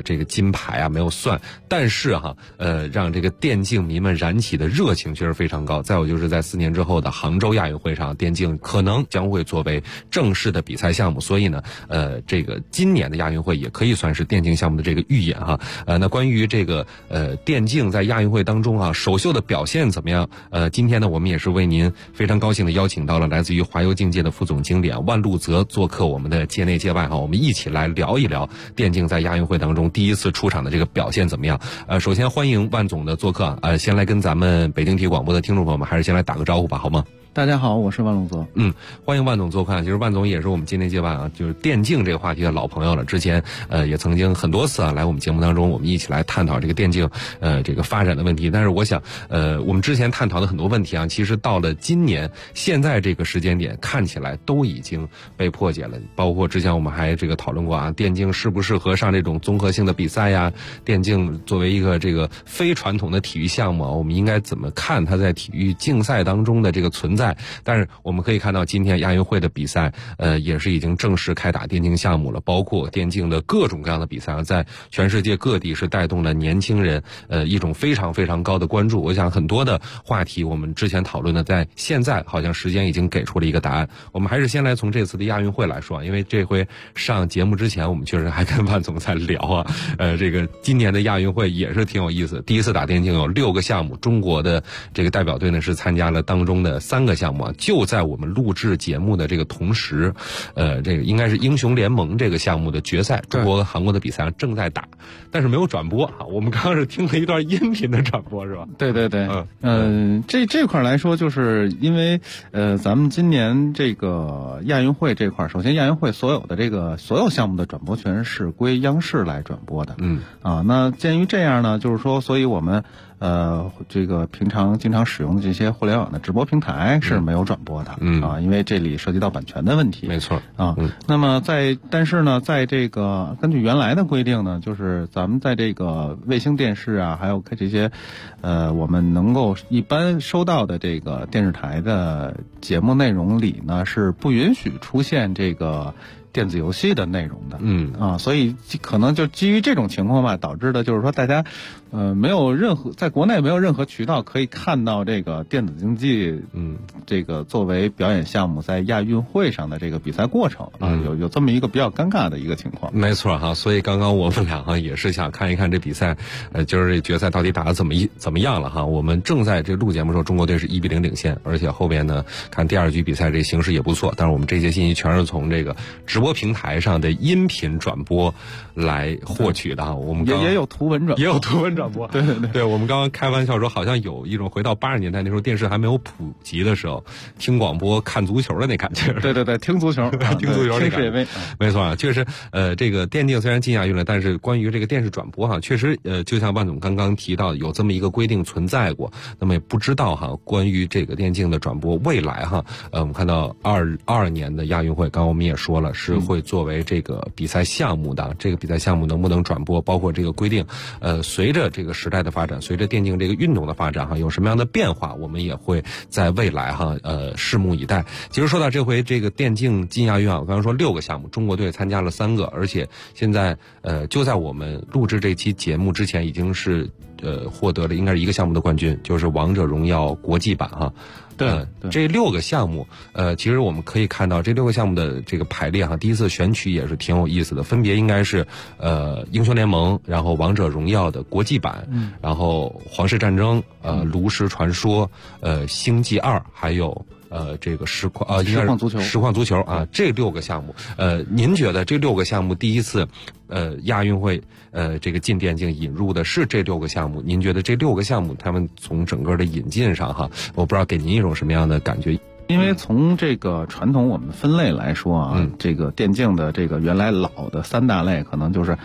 这个金牌啊没有算，但是让这个电竞迷们燃起的热情确实非常高。再有就是在4年之后的杭州亚运会上，电竞可能将会作为正式的比赛项目，所以呢，这个今年的亚运会也可以算是电竞项目的这个预演哈。那关于这个电竞在亚运会当中首秀的表现怎么样？今天呢，我们也是为您非常高兴的邀请到了来自于华邮竞界的副总经理万路泽做客我们的界内界外我们一起来聊一聊电竞在亚运会当中第一次出场的这个表现怎么样。首先欢迎万总的做客先来跟咱们北京体育广播的听众朋友们还是先来打个招呼吧，好吗？ 大家好，我是万路泽。 欢迎万总做客。其实万总也是我们界内界外就是电竞这个话题的老朋友了。之前也曾经很多次来我们节目当中，我们一起来探讨这个电竞这个发展的问题。但是我想我们之前探讨的很多问题其实到了今年现在这个时间点，看起来都已经被破解了。包括之前我们还这个讨论过电竞适不适合上这种综合性的比赛呀？电竞作为一个这个非传统的体育项目我们应该怎么看它在体育竞赛当中的这个存在？但是我们可以看到今天亚运会的比赛也是已经正式开打电竞项目了，包括电竞的各种各样的比赛在全世界各地是带动了年轻人一种非常非常高的关注。我想很多的话题我们之前讨论的，在现在好像时间已经给出了一个答案。我们还是先来从这次的亚运会来说，因为这回上节目之前我们确实还跟万总在聊这个今年的亚运会也是挺有意思。第一次打电竞有6个项目，中国的这个代表队呢是参加了当中的3个项目就在我们录制节目的这个同时这个应该是英雄联盟这个项目的决赛，中国和韩国的比赛正在打，但是没有转播我们刚刚是听了一段音频的转播是吧？ 对对对。这块来说，就是因为咱们今年这个亚运会这块，首先亚运会所有项目的转播权是归央视来转播的。那鉴于这样呢，就是说，所以我们这个平常经常使用的这些互联网的直播平台是没有转播的。因为这里涉及到版权的问题。 没错。 那么但是呢，在这个根据原来的规定呢，就是咱们在这个卫星电视还有这些我们能够一般收到的这个电视台的节目内容里呢，是不允许出现这个电子游戏的内容的。所以可能就基于这种情况导致的就是说大家没有任何在国内没有任何渠道可以看到这个电子竞技这个作为表演项目在亚运会上的这个比赛过程有这么一个比较尴尬的一个情况。 没错所以刚刚我们俩也是想看一看这比赛就是这决赛到底打得怎么样了我们正在这录节目的时候，中国队是1-0领先，而且后边呢看第2局比赛这形势也不错，但是我们这些信息全是从这个直播平台上的音频转播来获取的我们也有图文转播。 对，我们刚刚开玩笑说，好像有一种回到80年代那时候电视还没有普及的时候，听广播看足球的那感觉。 对，听足球听足球那感觉。没错确实这个电竞虽然进亚运了，但是关于这个电视转播确实就像万总刚刚提到有这么一个规定存在过，那么也不知道关于这个电竞的转播未来我们看到22年的亚运会，刚刚我们也说了是会作为这个比赛项目的，这个比赛项目能不能转播，包括这个规定随着这个时代的发展，随着电竞这个运动的发展有什么样的变化，我们也会在未来拭目以待。其实说到这回这个电竞进亚运我刚刚说6个项目，中国队参加了3个，而且现在就在我们录制这期节目之前已经是获得了应该是1个项目的冠军，就是王者荣耀国际版对， 这6个项目其实我们可以看到这6个项目的这个排列第一次选取也是挺有意思的，分别应该是英雄联盟，然后王者荣耀的国际版，然后皇室战争，炉石传说，星际2，还有这个实况足球这6个项目您觉得这6个项目第一次亚运会这个进电竞引入的是这6个项目，您觉得这6个项目他们从整个的引进上我不知道给您一种什么样的感觉？ 因为从这个传统我们分类来说这个电竞的这个原来老的3大类可能就是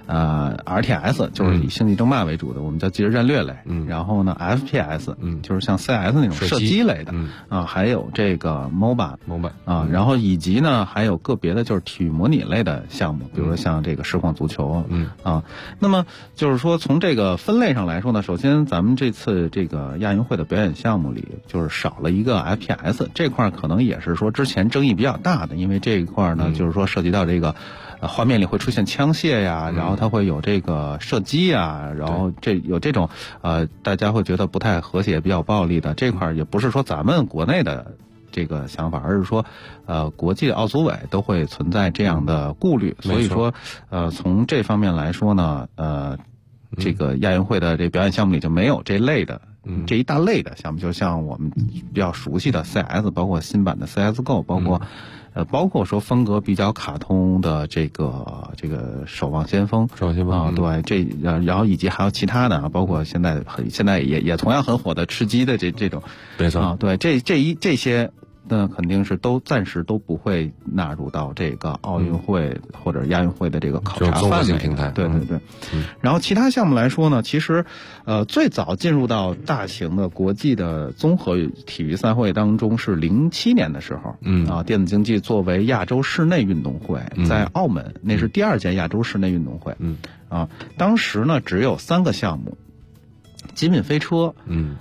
RTS 就是以星际争霸为主的，我们叫即时战略类。然后呢 FPS 就是像 CS 那种射击类的还有这个 MOBA 然后以及呢还有个别的就是体育模拟类的项目，比如说像这个实况足球那么就是说从这个分类上来说呢，首先咱们这次这个亚运会的表演项目里就是少了一个 FPS 这块，可能也是说之前争议比较大的，因为这一块呢就是说涉及到这个画面里会出现枪械呀，然后它会有这个射击呀，然后有这种大家会觉得不太和谐、比较暴力的这块，也不是说咱们国内的这个想法，而是说国际的奥组委都会存在这样的顾虑，所以说从这方面来说呢，这个亚运会的这表演项目里就没有这类的。这一大类的项目，就像我们比较熟悉的 CS， 包括新版的 CSGO， 包括说风格比较卡通的这个守望先锋啊，对，然后以及还有其他的，包括现在也同样很火的吃鸡的这种， 没错啊，对，这些。那肯定是暂时都不会纳入到这个奥运会或者亚运会的这个考察范围平台。 对。然后其他项目来说呢，其实最早进入到大型的国际的综合体育赛会当中是07年的时候，电子竞技作为亚洲室内运动会，在澳门，那是第2届亚洲室内运动会，当时呢只有3个项目，极品飞车，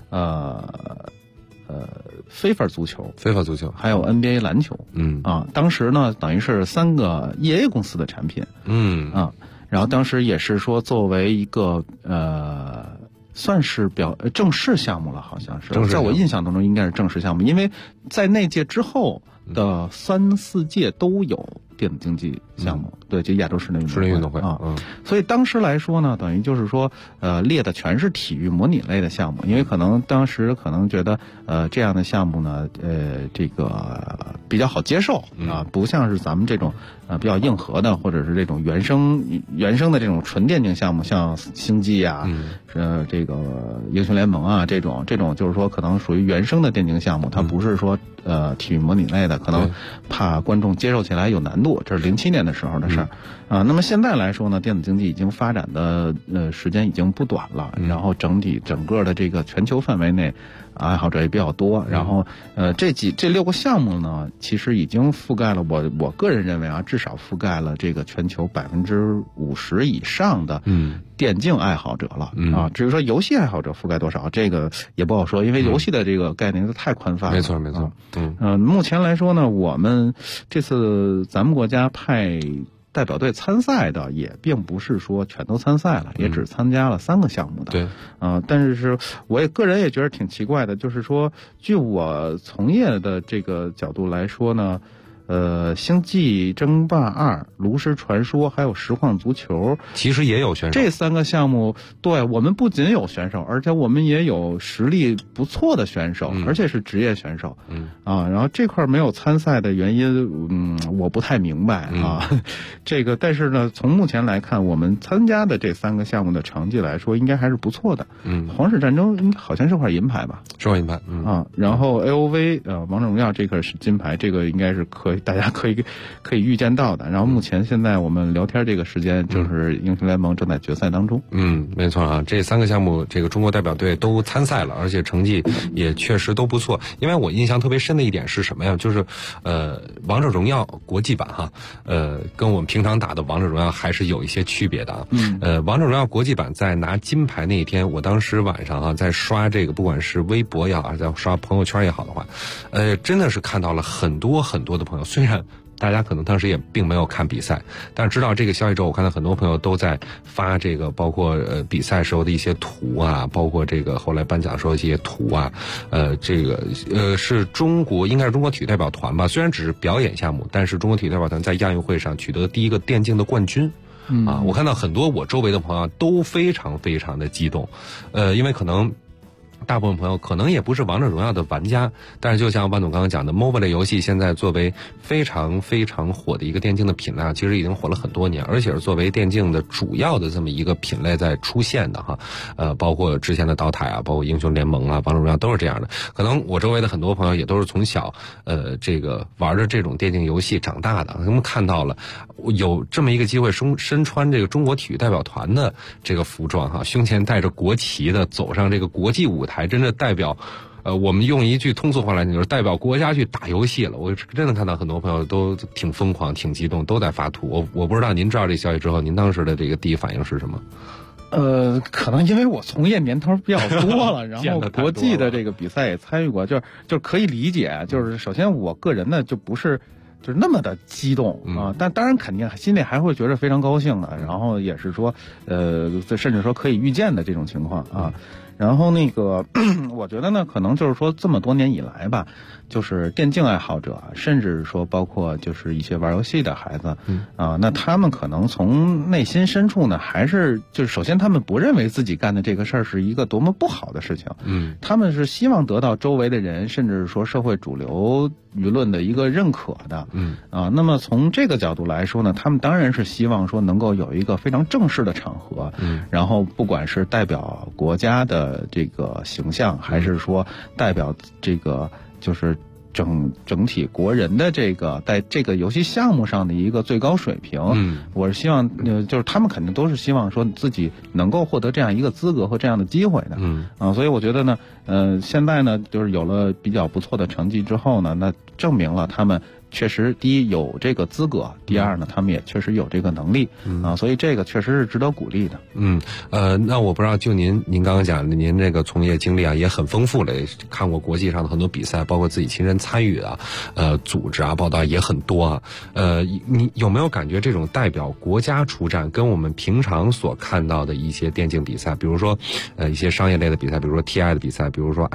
非法足球，还有 NBA 篮球，当时呢等于是3个 EA 公司的产品，然后当时也是说作为一个算是正式项目了，好像是，在我印象当中应该是正式项目，因为在那届之后的3、4届都有电子竞技项目，对，就亚洲室内运动会啊，所以当时来说呢，等于就是说，列的全是体育模拟类的项目，因为当时觉得，这样的项目呢，这个比较好接受啊，不像是咱们这种比较硬核的，或者是这种原生的这种纯电竞项目，像星际啊，这个英雄联盟啊，这种就是说可能属于原生的电竞项目，它不是说体育模拟类的，可能怕观众接受起来有难度，这是07年的时候的事儿啊。那么现在来说呢，电子竞技已经发展的时间已经不短了，然后整个的这个全球范围内爱好者也比较多，然后这6个项目呢，其实已经覆盖了我个人认为啊，至少覆盖了这个全球50%以上的电竞爱好者了啊。至于说游戏爱好者覆盖多少，这个也不好说，因为游戏的这个概念是太宽泛了。 没错。 目前来说呢，我们这次咱们国家派代表队参赛的也并不是说全都参赛了，也只参加了3个项目的。 对， 但是我个人也觉得挺奇怪的，就是说，据我从业的这个角度来说呢，星际争霸2、炉石传说还有实况足球， 其实也有选手。 这3个项目，对，我们不仅有选手，而且我们也有实力不错的选手，而且是职业选手。然后这块没有参赛的原因，我不太明白啊。这个，但是呢，从目前来看，我们参加的这3个项目的成绩来说，应该还是不错的。皇室战争好像是块银牌吧？ 是块银牌。 然后 AOV 王者荣耀这个是金牌，这个应该是大家可以预见到的。然后目前现在我们聊天这个时间，正是英雄联盟正在决赛当中。 没错啊，这3个项目，这个中国代表队都参赛了，而且成绩也确实都不错。因为我印象特别深的一点是什么呀？就是王者荣耀国际版哈，跟我们平常打的王者荣耀还是有一些区别的啊。王者荣耀国际版在拿金牌那一天，我当时晚上在刷这个，不管是微博也好，还是在刷朋友圈也好的话，真的是看到了很多很多的朋友，虽然大家可能当时也并没有看比赛，但是知道这个消息之后，我看到很多朋友都在发这个，包括比赛时候的一些图啊，包括这个后来颁奖时候的一些图啊，这个是应该是中国体育代表团吧，虽然只是表演项目，但是中国体育代表团在亚运会上取得第一个电竞的冠军。我看到很多我周围的朋友都非常非常的激动，因为可能大部分朋友可能也不是王者荣耀的玩家，但是就像万总刚刚讲的 MOBA 类游戏现在作为非常非常火的一个电竞的品类，其实已经火了很多年，而且是作为电竞的主要的这么一个品类在出现的哈。包括之前的刀塔啊，包括英雄联盟啊，王者荣耀都是这样的。可能我周围的很多朋友也都是从小这个玩着这种电竞游戏长大的，他们看到了有这么一个机会身穿这个中国体育代表团的这个服装哈，胸前带着国旗的走上这个国际舞台，真的代表我们用一句通俗话来讲，就是代表国家去打游戏了。我真的看到很多朋友都挺疯狂、挺激动，都在发图。我不知道您知道这消息之后，您当时的这个第一反应是什么？ 可能因为我从业年头比较多了，然后国际的这个比赛也参与过，就是可以理解。就是首先我个人呢就不是就是那么的激动啊，但当然肯定心里还会觉得非常高兴的，然后也是说甚至说可以预见的这种情况啊。然后那个我觉得呢，可能就是说这么多年以来吧，就是电竞爱好者，甚至说包括就是一些玩游戏的孩子啊，那他们可能从内心深处呢，还是就是首先他们不认为自己干的这个事儿是一个多么不好的事情，他们是希望得到周围的人，甚至说社会主流舆论的一个认可的，那么从这个角度来说呢，他们当然是希望说能够有一个非常正式的场合，然后不管是代表国家的这个形象，还是说代表这个就是整体国人的这个在这个游戏项目上的一个最高水平，我是希望就是他们肯定都是希望说自己能够获得这样一个资格和这样的机会的，所以我觉得呢，现在呢就是有了比较不错的成绩之后呢，那证明了他们确实第一有这个资格，第二呢他们也确实有这个能力所以这个确实是值得鼓励的。 那我不知道就您刚刚讲的您这个从业经历啊也很丰富了，也看过国际上的很多比赛，包括自己亲身参与啊，组织啊报道也很多啊。你有没有感觉这种代表国家出战跟我们平常所看到的一些电竞比赛，比如说一些商业类的比赛，比如说 TI 的比赛，比如说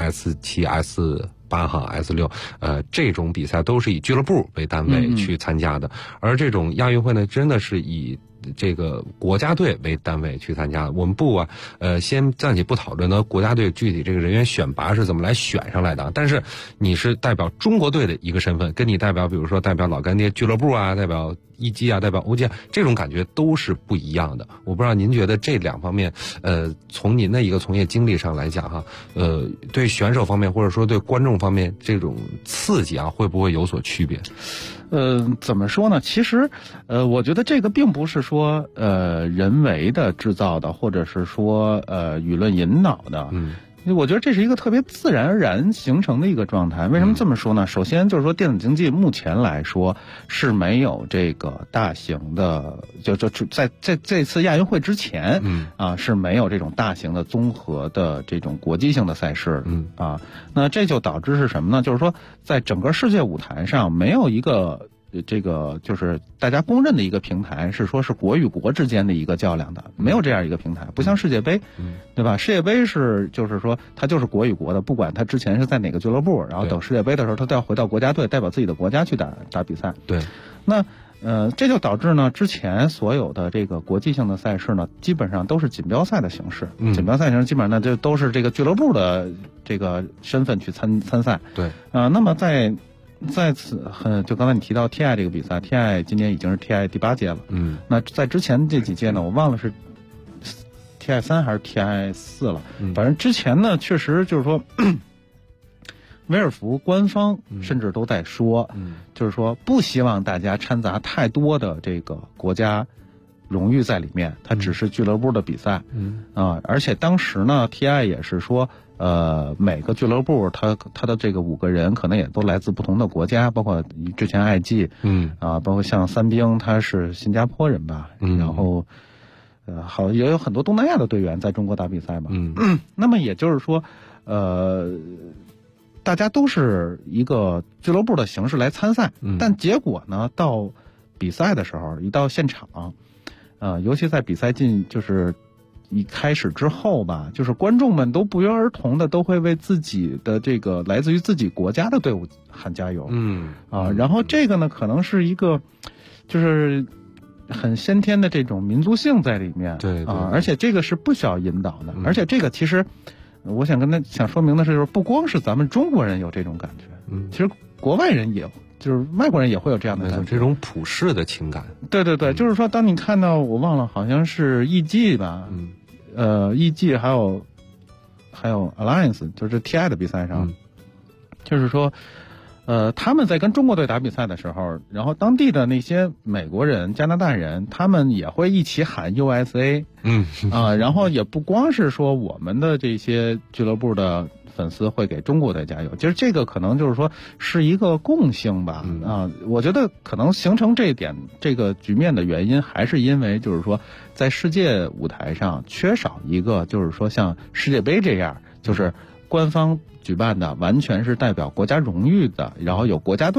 S7、S8 S6，这种比赛都是以俱乐部为单位去参加的，而这种亚运会呢，真的是以这个国家队为单位去参加的。我们先暂且不讨论呢国家队具体这个人员选拔是怎么来选上来的，但是你是代表中国队的一个身份，跟你代表比如说代表老干爹俱乐部啊，代表一级啊，代表欧级啊，这种感觉都是不一样的。我不知道您觉得这两方面，从您的一个从业经历上来讲哈，对选手方面或者说对观众方面这种刺激啊，会不会有所区别？ 怎么说呢？其实，我觉得这个并不是说人为的制造的，或者是说舆论引导的。我觉得这是一个特别自然而然形成的一个状态。为什么这么说呢？首先就是说，电子竞技目前来说是没有这个大型的，就在这次亚运会之前，是没有这种大型的综合的这种国际性的赛事，那这就导致是什么呢？就是说，在整个世界舞台上没有一个。这个就是大家公认的一个平台，是说是国与国之间的一个较量的，没有这样一个平台，不像世界杯，对吧？世界杯是就是说它就是国与国的，不管它之前是在哪个俱乐部，然后等世界杯的时候，它都要回到国家队，代表自己的国家去打比赛。 对， 那这就导致呢，之前所有的这个国际性的赛事呢，基本上都是锦标赛的形式，锦标赛形式基本上呢就都是这个俱乐部的这个身份去参赛。 对， 那么在此就刚才你提到 TI 这个比赛 ，TI 今年已经是 TI 第8届了。那在之前这几届呢，我忘了是 TI 3还是 TI 4了。反正之前呢，确实就是说，威尔福官方甚至都在说，就是说不希望大家掺杂太多的这个国家荣誉在里面，它只是俱乐部的比赛。而且当时呢 ，TI 也是说。每个俱乐部他的这个5个人可能也都来自不同的国家，包括之前IG，包括像三兵他是新加坡人吧，然后也有很多东南亚的队员在中国打比赛嘛，那么也就是说，大家都是一个俱乐部的形式来参赛，但结果呢，到比赛的时候，一到现场，尤其在比赛就是一开始之后吧，就是观众们都不约而同的都会为自己的这个来自于自己国家的队伍喊加油。然后这个呢，可能是一个就是很先天的这种民族性在里面。 对而且这个是不需要引导的。而且这个其实我想说明的是，就是不光是咱们中国人有这种感觉，其实国外人也有。就是外国人也会有这样的感觉， 这种普世的情感。 对，就是说，当你看到我忘了，好像是 EG 吧，EG 还有 Alliance， 就是 TI 的比赛上，就是说，他们在跟中国队打比赛的时候，然后当地的那些美国人、加拿大人，他们也会一起喊 USA，然后也不光是说我们的这些俱乐部的粉丝会给中国队加油，其实这个可能就是说是一个共性吧。我觉得可能形成这个局面的原因，还是因为就是说在世界舞台上缺少一个就是说像世界杯这样，就是官方举办的完全是代表国家荣誉的，然后有国家队的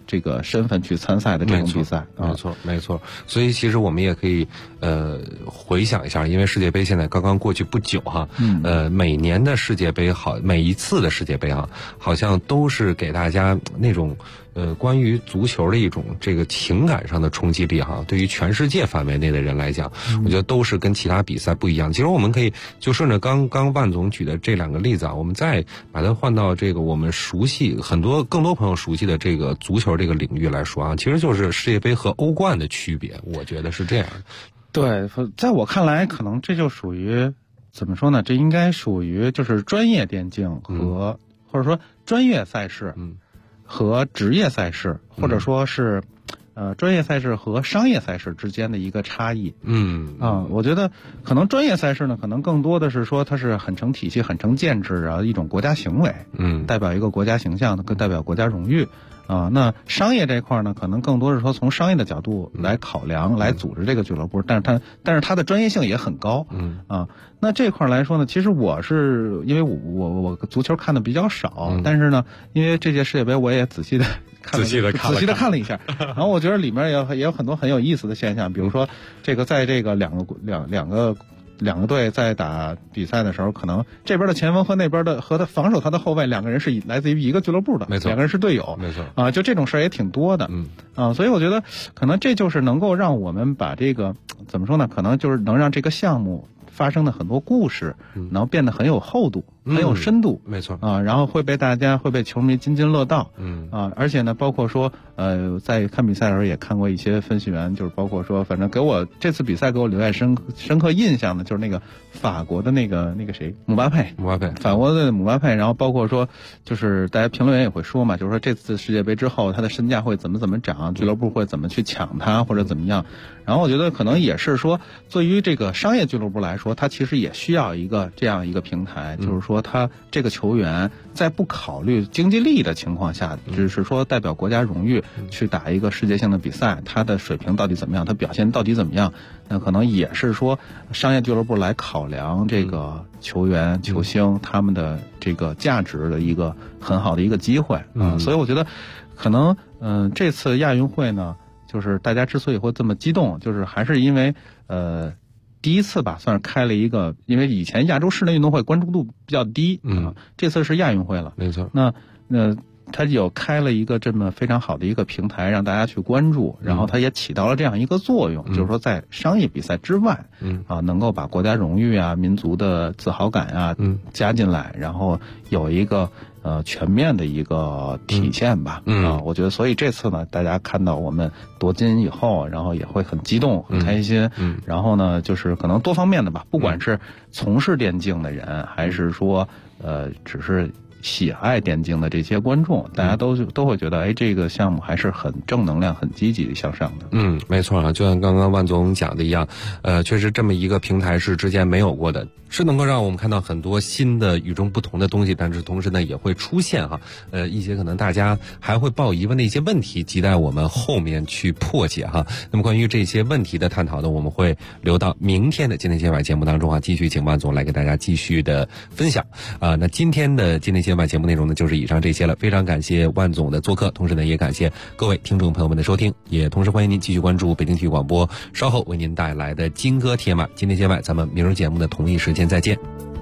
这个身份去参赛的这种比赛。 没错。所以其实我们也可以回想一下，因为世界杯现在刚刚过去不久哈，每年的世界杯每一次的世界杯啊，好像都是给大家那种关于足球的一种这个情感上的冲击力哈。对于全世界范围内的人来讲，我觉得都是跟其他比赛不一样。其实我们可以就顺着刚万总举的这2个例子啊，我们再把它换到这个我们熟悉更多朋友熟悉的这个足球这个领域来说啊，其实就是世界杯和欧冠的区别，我觉得是这样的。 对，在我看来，可能这就属于怎么说呢？这应该属于就是专业电竞和或者说专业赛事，和职业赛事，或者说是专业赛事和商业赛事之间的一个差异。我觉得可能专业赛事呢，可能更多的是说它是很成体系、很成建制的一种国家行为，代表一个国家形象，更代表国家荣誉。那商业这一块呢，可能更多是说从商业的角度来考量、来组织这个俱乐部，但是它的专业性也很高。那这块来说呢，其实我是因为我足球看的比较少，但是呢，因为这届世界杯我也仔细的看了一下，然后我觉得里面也有很多很有意思的现象，比如说这个在这个两个队在打比赛的时候，可能这边的前锋和那边的和他防守他的后卫2个人是来自于一个俱乐部的， 没错，2 个人是队友， 没错就这种事儿也挺多的，所以我觉得可能这就是能够让我们把这个怎么说呢？可能就是能让这个项目发生的很多故事，然后变得很有厚度、很有深度， 没错然后会被球迷津津乐道，而且呢，包括说在看比赛的时候也看过一些分析员，就是包括说，反正这次比赛给我留下深刻印象的，就是那个法国的那个谁，姆巴佩，法国的姆巴佩，然后包括说，就是大家评论员也会说嘛，就是说这次世界杯之后，他的身价会怎么涨，俱乐部会怎么去抢他或者怎么样。然后我觉得可能也是说，对于这个商业俱乐部来说，他其实也需要这样一个平台，就是说他这个球员在不考虑经济利益的情况下，只是说代表国家荣誉去打一个世界性的比赛，他的水平到底怎么样，他表现到底怎么样，那可能也是说商业俱乐部来考量这个球员球星他们的这个价值的一个很好的一个机会。所以我觉得可能这次亚运会呢，就是大家之所以会这么激动，就是还是因为第一次吧，算是开了一个，因为以前亚洲室内运动会关注度比较低，这次是亚运会了， 没错。 那它有开了一个这么非常好的一个平台，让大家去关注，然后它也起到了这样一个作用，就是说在商业比赛之外，能够把国家荣誉啊、民族的自豪感啊加进来，然后有一个全面的一个体现吧。我觉得，所以这次呢，大家看到我们夺金以后，然后也会很激动、很开心。然后呢，就是可能多方面的吧，不管是从事电竞的人，还是说只是喜爱电竞的这些观众，大家都会觉得，这个项目还是很正能量、很积极向上的。 没错啊，就像刚刚万总讲的一样，确实这么一个平台是之前没有过的，是能够让我们看到很多新的与众不同的东西，但是同时呢，也会出现一些可能大家还会抱疑问的一些问题，亟待我们后面去破解哈。那么关于这些问题的探讨呢，我们会留到明天的今天今晚节目当中继续请万总来给大家继续的分享那今天的今天今晚节目内容呢，就是以上这些了。非常感谢万总的做客，同时呢，也感谢各位听众朋友们的收听，也同时欢迎您继续关注北京体育广播稍后为您带来的金歌铁马。今天今晚咱们明日节目的同一时间再见。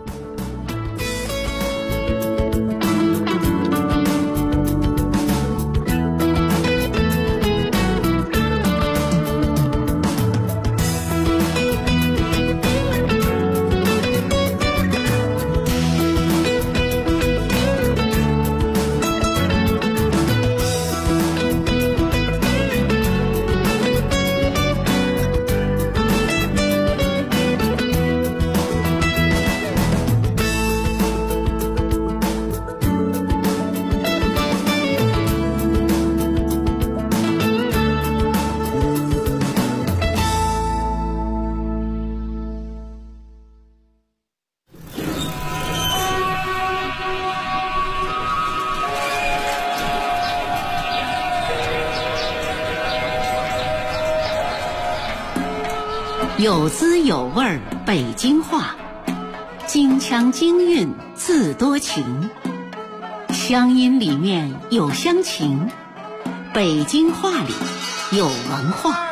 有滋有味儿北京话，京腔京韵自多情，乡音里面有乡情， 北京话里有文化。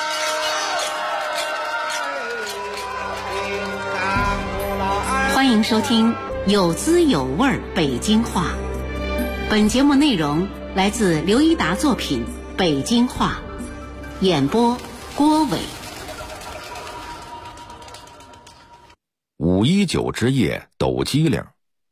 欢迎收听有滋有味北京话。本节目内容来自刘一达作品《北京话》，演播郭伟。 519之夜抖机灵。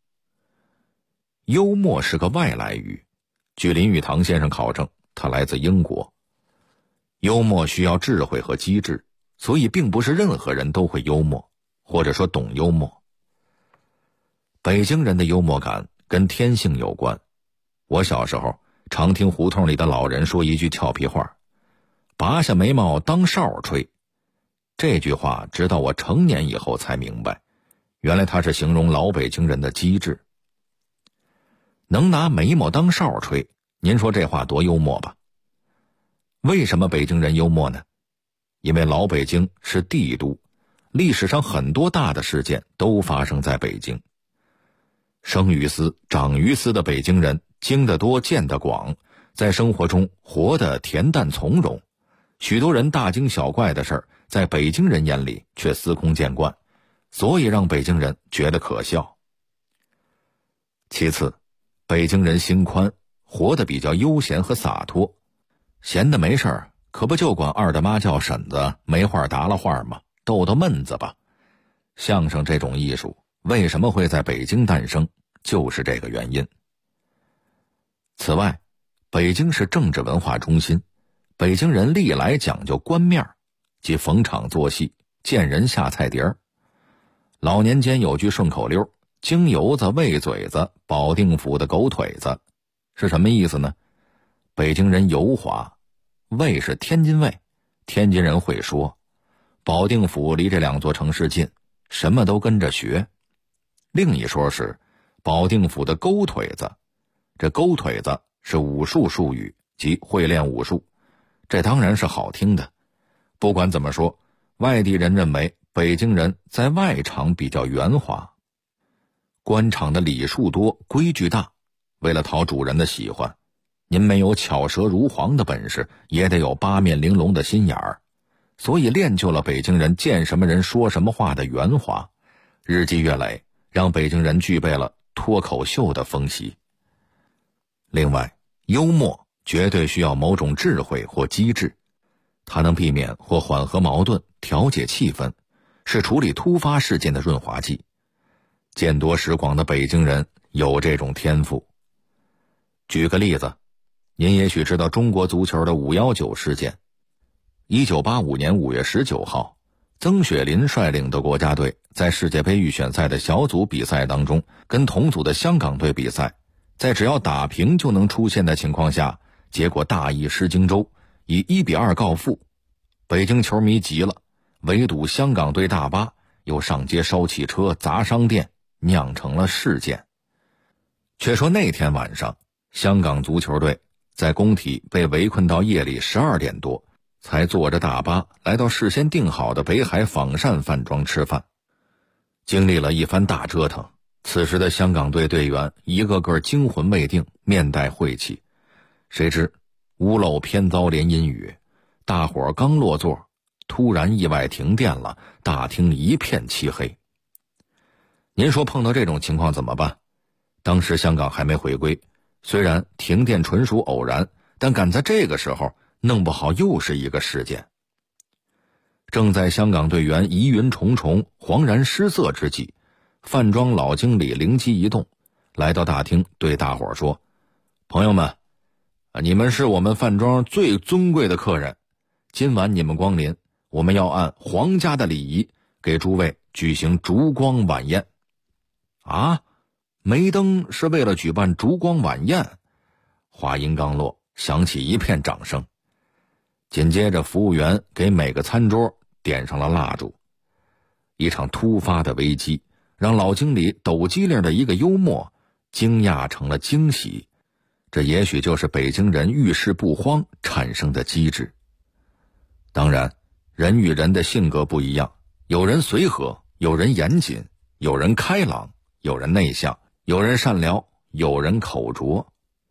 幽默是个外来语，据林语堂先生考证，它来自英国。幽默需要智慧和机智，所以并不是任何人都会幽默，或者说懂幽默。北京人的幽默感跟天性有关。我小时候常听胡同里的老人说一句俏皮话：拔下眉毛当哨吹。这句话直到我成年以后才明白，原来它是形容老北京人的机智。能拿眉毛当哨吹，您说这话多幽默吧？为什么北京人幽默呢？因为老北京是帝都，历史上很多大的事件都发生在北京。生于斯长于斯的北京人经得多见得广，在生活中活得恬淡从容，许多人大惊小怪的事儿在北京人眼里却司空见惯，所以让北京人觉得可笑。其次，北京人心宽，活得比较悠闲和洒脱，闲的没事儿可不就管二大妈叫婶子，没话搭了话吗？逗逗闷子吧。相声这种艺术为什么会在北京诞生，就是这个原因。此外，北京是政治文化中心，北京人历来讲究官面，即逢场作戏，见人下菜碟儿。老年间有句顺口溜：京油子、喂嘴子、保定府的狗腿子，是什么意思呢？北京人油滑，卫是天津卫，天津人会说；保定府离这两座城市近，什么都跟着学。另一说是保定府的勾腿子，这勾腿子是武术术语，即会练武术，这当然是好听的。不管怎么说，外地人认为北京人在外场比较圆滑。官场的礼数多，规矩大，为了讨主人的喜欢，您没有巧舌如簧的本事，也得有八面玲珑的心眼儿，所以练就了北京人见什么人说什么话的圆滑，日积月累，让北京人具备了脱口秀的风习。另外，幽默绝对需要某种智慧或机智，它能避免或缓和矛盾，调节气氛，是处理突发事件的润滑剂。见多识广的北京人有这种天赋。举个例子，您也许知道中国足球的519事件。1985年5月19号，曾雪林率领的国家队在世界杯预选赛的小组比赛当中，跟同组的香港队比赛，在只要打平就能出线的情况下，结果大意失荆州，以1-2告负。北京球迷急了，围堵香港队大巴，又上街烧汽车、砸商店，酿成了事件。却说那天晚上，香港足球队在工体被围困到夜里12点多，才坐着大巴来到事先订好的北海仿膳饭庄吃饭。经历了一番大折腾，此时的香港队队员一个个惊魂未定，面带晦气。谁知屋漏偏遭连阴雨，大伙刚落座，突然意外停电了，大厅一片漆黑。您说碰到这种情况怎么办？当时香港还没回归，虽然停电纯属偶然，但赶在这个时候弄不好又是一个事件。正在香港队员疑云重重、惶然失色之际，饭庄老经理灵机一动，来到大厅对大伙说：朋友们，你们是我们饭庄最尊贵的客人，今晚你们光临，我们要按皇家的礼仪给诸位举行烛光晚宴。啊，梅登是为了举办烛光晚宴？话音刚落，响起一片掌声。紧接着服务员给每个餐桌点上了蜡烛。一场突发的危机让老经理抖机灵的一个幽默惊讶成了惊喜，这也许就是北京人遇事不慌产生的机智。当然，人与人的性格不一样，有人随和，有人严谨，有人开朗，有人内向，有人善良，有人口拙。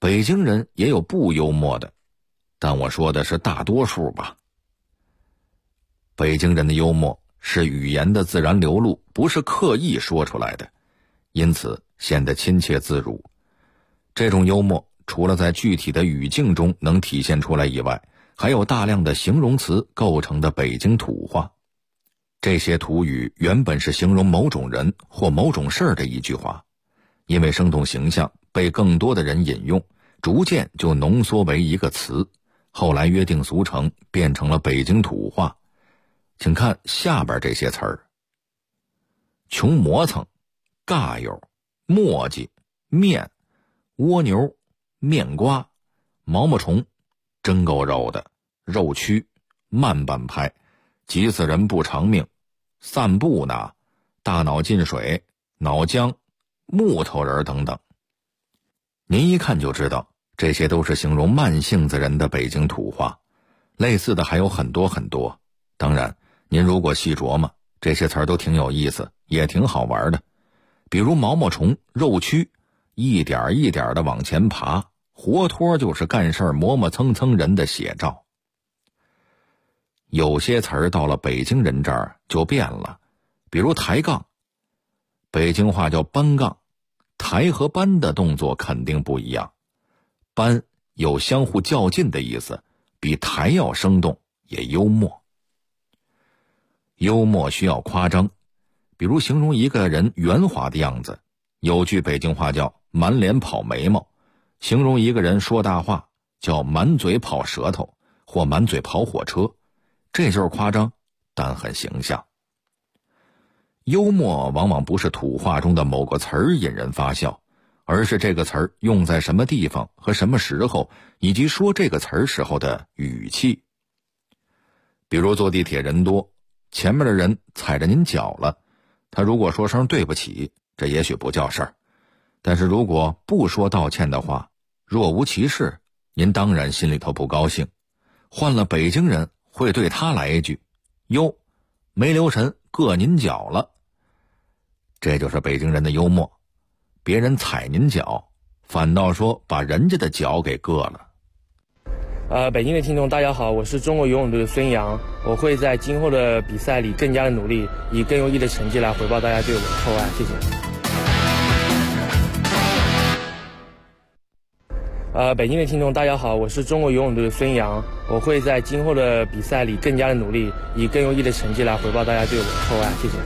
北京人也有不幽默的，但我说的是大多数吧。北京人的幽默是语言的自然流露，不是刻意说出来的，因此显得亲切自如。这种幽默除了在具体的语境中能体现出来以外，还有大量的形容词构成的北京土话。这些土语原本是形容某种人或某种事儿的一句话，因为生动形象被更多的人引用，逐渐就浓缩为一个词，后来约定俗成变成了北京土话。请看下边这些词儿：穷磨蹭、尬友、磨叽、面、蜗牛、面瓜、毛毛虫、真够肉的、肉蛆、慢半拍、急死人不偿命、散步呢、大脑进水、脑浆、木头人等等。您一看就知道，这些都是形容慢性子人的北京土话，类似的还有很多很多。当然，您如果细琢磨，这些词儿都挺有意思，也挺好玩的。比如毛毛虫、肉蛆，一点一点的往前爬，活脱就是干事磨磨蹭蹭人的写照。有些词儿到了北京人这儿就变了，比如抬杠，北京话叫搬杠，抬和搬的动作肯定不一样。搬有相互较劲的意思，比抬要生动，也幽默。幽默需要夸张，比如形容一个人圆滑的样子，有句北京话叫满脸跑眉毛，形容一个人说大话叫满嘴跑舌头或满嘴跑火车，这就是夸张，但很形象。幽默往往不是土话中的某个词儿引人发笑，而是这个词儿用在什么地方和什么时候，以及说这个词儿时候的语气。比如坐地铁人多，前面的人踩着您脚了，他如果说声对不起，这也许不叫事儿，但是如果不说道歉的话，若无其事，您当然心里头不高兴。换了北京人会对他来一句：哟，没留神硌您脚了。这就是北京人的幽默，别人踩您脚，反倒说把人家的脚给硌了。 北京的听众大家好，我是中国游泳队的孙杨，我会在今后的比赛里更加的努力，以更优异的成绩来回报大家对我的厚爱，谢谢。北京的听众大家好，我是中国游泳队的孙杨，我会在今后的比赛里更加的努力，以更优异的成绩来回报大家对我的厚爱，谢谢。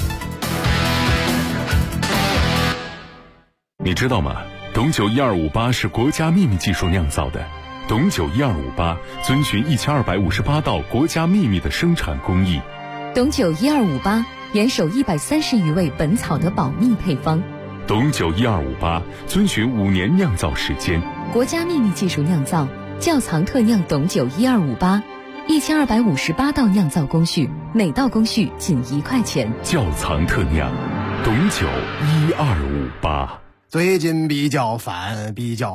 你知道吗？董酒1258是国家秘密技术酿造的。董酒1258遵循1258道国家秘密的生产工艺。 董酒1258严守130余位本草的保密配方。 董酒1258遵循5年酿造时间。 国家秘密技术酿造，窖藏特酿董酒1258，1258道酿造工序，每道工序仅1块钱。 窖藏特酿，董酒1258。 最近比较烦，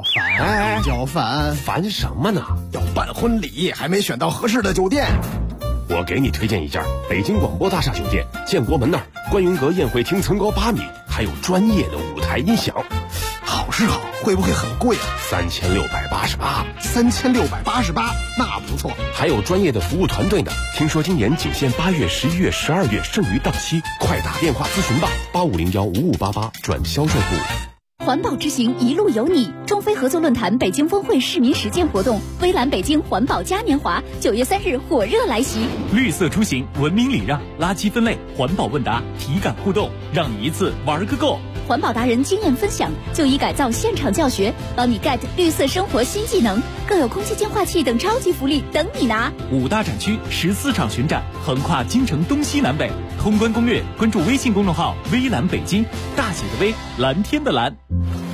烦什么呢？ 要办婚礼，还没选到合适的酒店。 我给你推荐一家北京广播大厦酒店，建国门那儿，观云阁宴会厅层高8米，还有专业的舞台音响。 好是好，会不会很贵啊 ？3688。 3688，那不错。 还有专业的服务团队呢。听说今年仅限8月、11月、12月，剩余到期，快打电话咨询吧，85015588转销售部。 环保之行一路有你，中非合作论坛北京峰会市民实践活动，微蓝北京环保嘉年华9月3日火热来袭。 绿色出行，文明礼让，垃圾分类，环保问答，体感互动，让你一次玩个够。 环保达人经验分享，就医改造现场教学，帮你 get 绿色生活新技能，更有空气净化器等超级福利等你拿。 5大展区，14场巡展，横跨京城东西南北。通关攻略，关注微信公众号微蓝北京，大写的微，蓝天的蓝。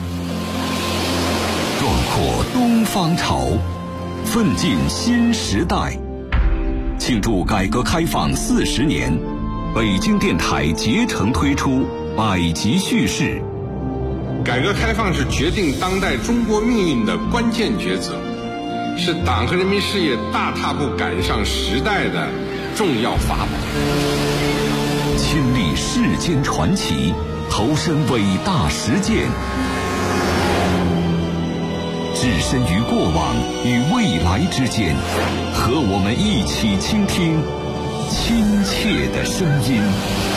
壮阔东方潮，奋进新时代。庆祝改革开放40年，北京电台竭诚推出百集叙事。 改革开放是决定当代中国命运的关键抉择，是党和人民事业大踏步赶上时代的重要法宝。 亲历世间传奇，投身伟大实践。 置身于过往与未来之间，和我们一起倾听亲切的声音。